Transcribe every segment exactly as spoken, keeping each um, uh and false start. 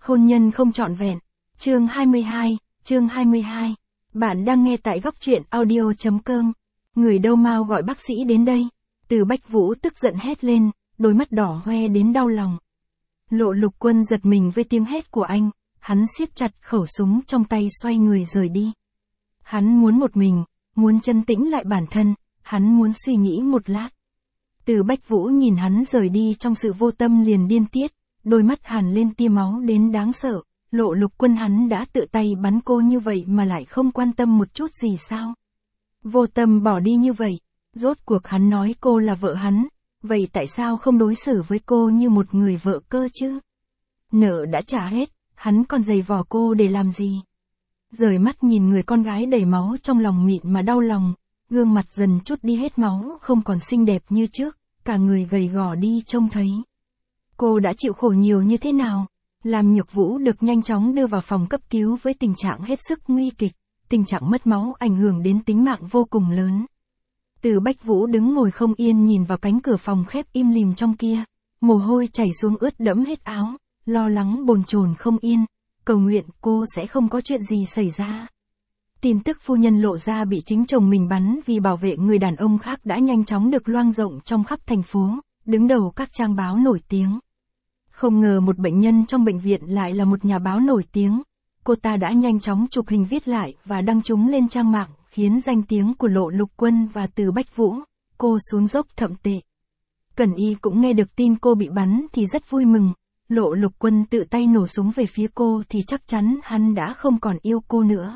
Hôn nhân không trọn vẹn. Chương hai mươi hai, chương hai mươi hai. Bạn đang nghe tại góc truyện audio chấm com. Người đâu mau gọi bác sĩ đến đây. Từ Bách Vũ tức giận hét lên, đôi mắt đỏ hoe đến đau lòng. Lộ Lục Quân giật mình với tiếng hét của anh, hắn siết chặt khẩu súng trong tay xoay người rời đi. Hắn muốn một mình, muốn chân tĩnh lại bản thân, hắn muốn suy nghĩ một lát. Từ Bách Vũ nhìn hắn rời đi trong sự vô tâm liền điên tiết, đôi mắt hằn lên tia máu đến đáng sợ. Lộ Lục Quân hắn đã tự tay bắn cô như vậy mà lại không quan tâm một chút gì sao? Vô tâm bỏ đi như vậy, rốt cuộc hắn nói cô là vợ hắn, vậy tại sao không đối xử với cô như một người vợ cơ chứ? Nợ đã trả hết, hắn còn giày vò cô để làm gì? Rời mắt nhìn người con gái đầy máu trong lòng mịn mà đau lòng, gương mặt dần chút đi hết máu không còn xinh đẹp như trước, cả người gầy gò đi trông thấy. Cô đã chịu khổ nhiều như thế nào? Làm Nhược Vũ được nhanh chóng đưa vào phòng cấp cứu với tình trạng hết sức nguy kịch, tình trạng mất máu ảnh hưởng đến tính mạng vô cùng lớn. Từ Bách Vũ đứng ngồi không yên nhìn vào cánh cửa phòng khép im lìm trong kia, mồ hôi chảy xuống ướt đẫm hết áo, lo lắng bồn chồn không yên, cầu nguyện cô sẽ không có chuyện gì xảy ra. Tin tức phu nhân lộ ra bị chính chồng mình bắn vì bảo vệ người đàn ông khác đã nhanh chóng được loang rộng trong khắp thành phố, đứng đầu các trang báo nổi tiếng. Không ngờ một bệnh nhân trong bệnh viện lại là một nhà báo nổi tiếng. Cô ta đã nhanh chóng chụp hình viết lại và đăng chúng lên trang mạng, khiến danh tiếng của Lộ Lục Quân và Từ Bách Vũ, cô xuống dốc thậm tệ. Cẩn Y cũng nghe được tin cô bị bắn thì rất vui mừng. Lộ Lục Quân tự tay nổ súng về phía cô thì chắc chắn hắn đã không còn yêu cô nữa.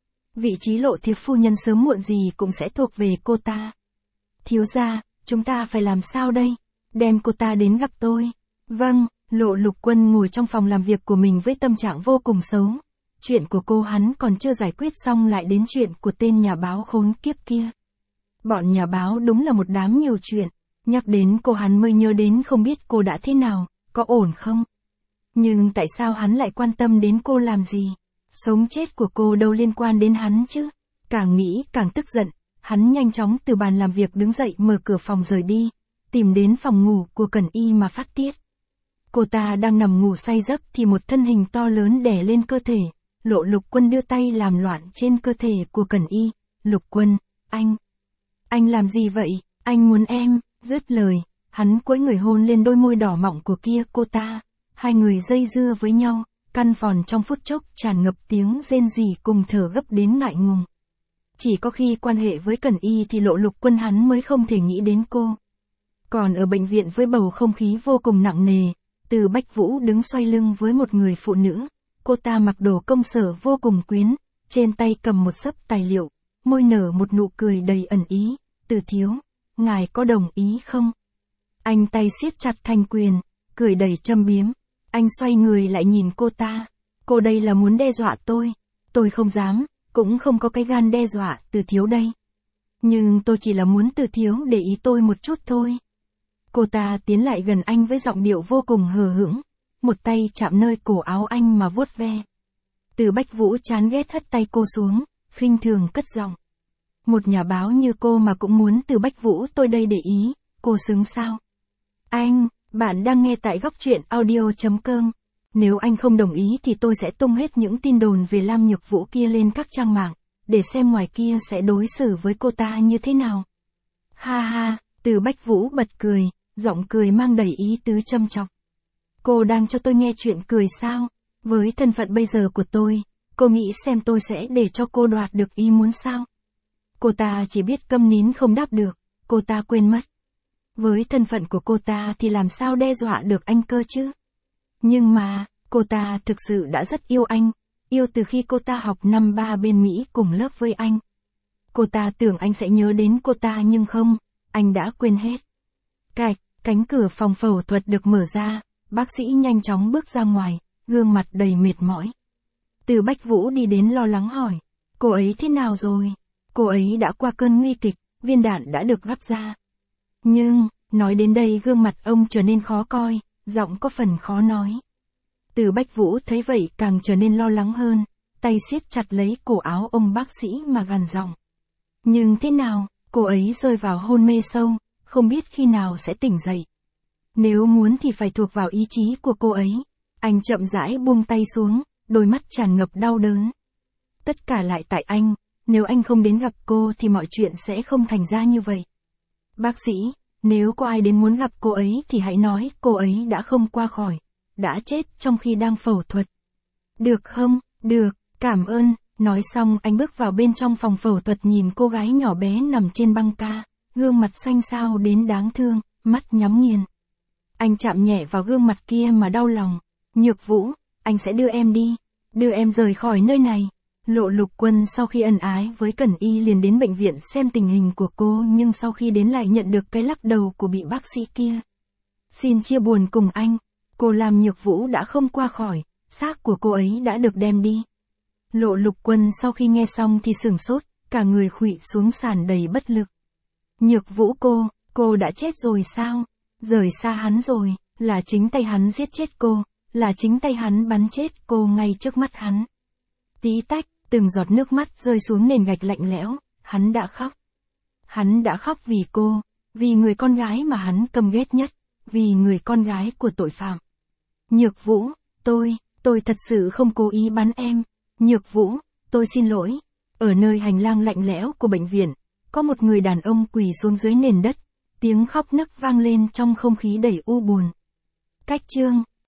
Vị trí Lộ thiếp phu nhân sớm muộn gì cũng sẽ thuộc về cô ta. Thiếu gia, chúng ta phải làm sao đây? Đem cô ta đến gặp tôi. Vâng. Lộ Lục Quân ngồi trong phòng làm việc của mình với tâm trạng vô cùng xấu. Chuyện của cô hắn còn chưa giải quyết xong lại đến chuyện của tên nhà báo khốn kiếp kia. Bọn nhà báo đúng là một đám nhiều chuyện. Nhắc đến cô hắn mới nhớ đến không biết cô đã thế nào, có ổn không? Nhưng tại sao hắn lại quan tâm đến cô làm gì? Sống chết của cô đâu liên quan đến hắn chứ? Càng nghĩ càng tức giận, hắn nhanh chóng từ bàn làm việc đứng dậy mở cửa phòng rời đi, tìm đến phòng ngủ của Cẩn Y mà phát tiết. Cô ta đang nằm ngủ say giấc thì một thân hình to lớn đè lên cơ thể, Lộ Lục Quân đưa tay làm loạn trên cơ thể của Cẩn Y. Lục Quân, anh, anh làm gì vậy, anh muốn em, dứt lời, hắn cúi người hôn lên đôi môi đỏ mọng của kia cô ta, hai người dây dưa với nhau, căn phòng trong phút chốc tràn ngập tiếng rên rỉ cùng thở gấp đến ngại ngùng. Chỉ có khi quan hệ với Cẩn Y thì Lộ Lục Quân hắn mới không thể nghĩ đến cô. Còn ở bệnh viện với bầu không khí vô cùng nặng nề, Từ Bách Vũ đứng xoay lưng với một người phụ nữ, cô ta mặc đồ công sở vô cùng quyến, trên tay cầm một xấp tài liệu, môi nở một nụ cười đầy ẩn ý. Từ thiếu, ngài có đồng ý không? Anh tay siết chặt thanh quyền, cười đầy châm biếm, anh xoay người lại nhìn cô ta, cô đây là muốn đe dọa tôi, tôi không dám, cũng không có cái gan đe dọa Từ thiếu đây. Nhưng tôi chỉ là muốn Từ thiếu để ý tôi một chút thôi. Cô ta tiến lại gần anh với giọng điệu vô cùng hờ hững, một tay chạm nơi cổ áo anh mà vuốt ve. Từ Bách Vũ chán ghét hất tay cô xuống, khinh thường cất giọng. Một nhà báo như cô mà cũng muốn Từ Bách Vũ tôi đây để ý, cô xứng sao? Anh, bạn đang nghe tại góc truyện audio chấm com. Nếu anh không đồng ý thì tôi sẽ tung hết những tin đồn về Lam Nhược Vũ kia lên các trang mạng, để xem ngoài kia sẽ đối xử với cô ta như thế nào. Ha ha, Từ Bách Vũ bật cười. Giọng cười mang đầy ý tứ châm chọc. Cô đang cho tôi nghe chuyện cười sao? Với thân phận bây giờ của tôi, cô nghĩ xem tôi sẽ để cho cô đoạt được ý muốn sao? Cô ta chỉ biết câm nín không đáp được, cô ta quên mất. Với thân phận của cô ta thì làm sao đe dọa được anh cơ chứ? Nhưng mà, cô ta thực sự đã rất yêu anh, yêu từ khi cô ta học năm ba bên Mỹ cùng lớp với anh. Cô ta tưởng anh sẽ nhớ đến cô ta nhưng không, anh đã quên hết. Cạch, cánh cửa phòng phẫu thuật được mở ra, bác sĩ nhanh chóng bước ra ngoài, gương mặt đầy mệt mỏi. Từ Bách Vũ đi đến lo lắng hỏi, cô ấy thế nào rồi? Cô ấy đã qua cơn nguy kịch, viên đạn đã được gắp ra. Nhưng, nói đến đây gương mặt ông trở nên khó coi, giọng có phần khó nói. Từ Bách Vũ thấy vậy càng trở nên lo lắng hơn, tay siết chặt lấy cổ áo ông bác sĩ mà gằn giọng. Nhưng thế nào, cô ấy rơi vào hôn mê sâu, không biết khi nào sẽ tỉnh dậy. Nếu muốn thì phải thuộc vào ý chí của cô ấy. Anh chậm rãi buông tay xuống, đôi mắt tràn ngập đau đớn. Tất cả lại tại anh, nếu anh không đến gặp cô thì mọi chuyện sẽ không thành ra như vậy. Bác sĩ, nếu có ai đến muốn gặp cô ấy thì hãy nói cô ấy đã không qua khỏi, đã chết trong khi đang phẫu thuật. Được không? Được, cảm ơn. Nói xong anh bước vào bên trong phòng phẫu thuật nhìn cô gái nhỏ bé nằm trên băng ca, gương mặt xanh xao đến đáng thương, mắt nhắm nghiền. Anh chạm nhẹ vào gương mặt kia mà đau lòng. Nhược Vũ, anh sẽ đưa em đi, đưa em rời khỏi nơi này. Lộ Lục Quân sau khi ân ái với Cẩn Y liền đến bệnh viện xem tình hình của cô, nhưng sau khi đến lại nhận được cái lắc đầu của vị bác sĩ kia. Xin chia buồn cùng anh, cô làm Nhược Vũ đã không qua khỏi, xác của cô ấy đã được đem đi. Lộ Lục Quân sau khi nghe xong thì sửng sốt, cả người khuỵu xuống sàn đầy bất lực. Nhược Vũ cô, cô đã chết rồi sao? Rời xa hắn rồi, là chính tay hắn giết chết cô, là chính tay hắn bắn chết cô ngay trước mắt hắn. Tí tách, từng giọt nước mắt rơi xuống nền gạch lạnh lẽo, hắn đã khóc. Hắn đã khóc vì cô, vì người con gái mà hắn căm ghét nhất, vì người con gái của tội phạm. Nhược Vũ, tôi, tôi thật sự không cố ý bắn em. Nhược Vũ, tôi xin lỗi. Ở nơi hành lang lạnh lẽo của bệnh viện, có một người đàn ông quỳ xuống dưới nền đất, tiếng khóc nấc vang lên trong không khí đầy u buồn. Cách chương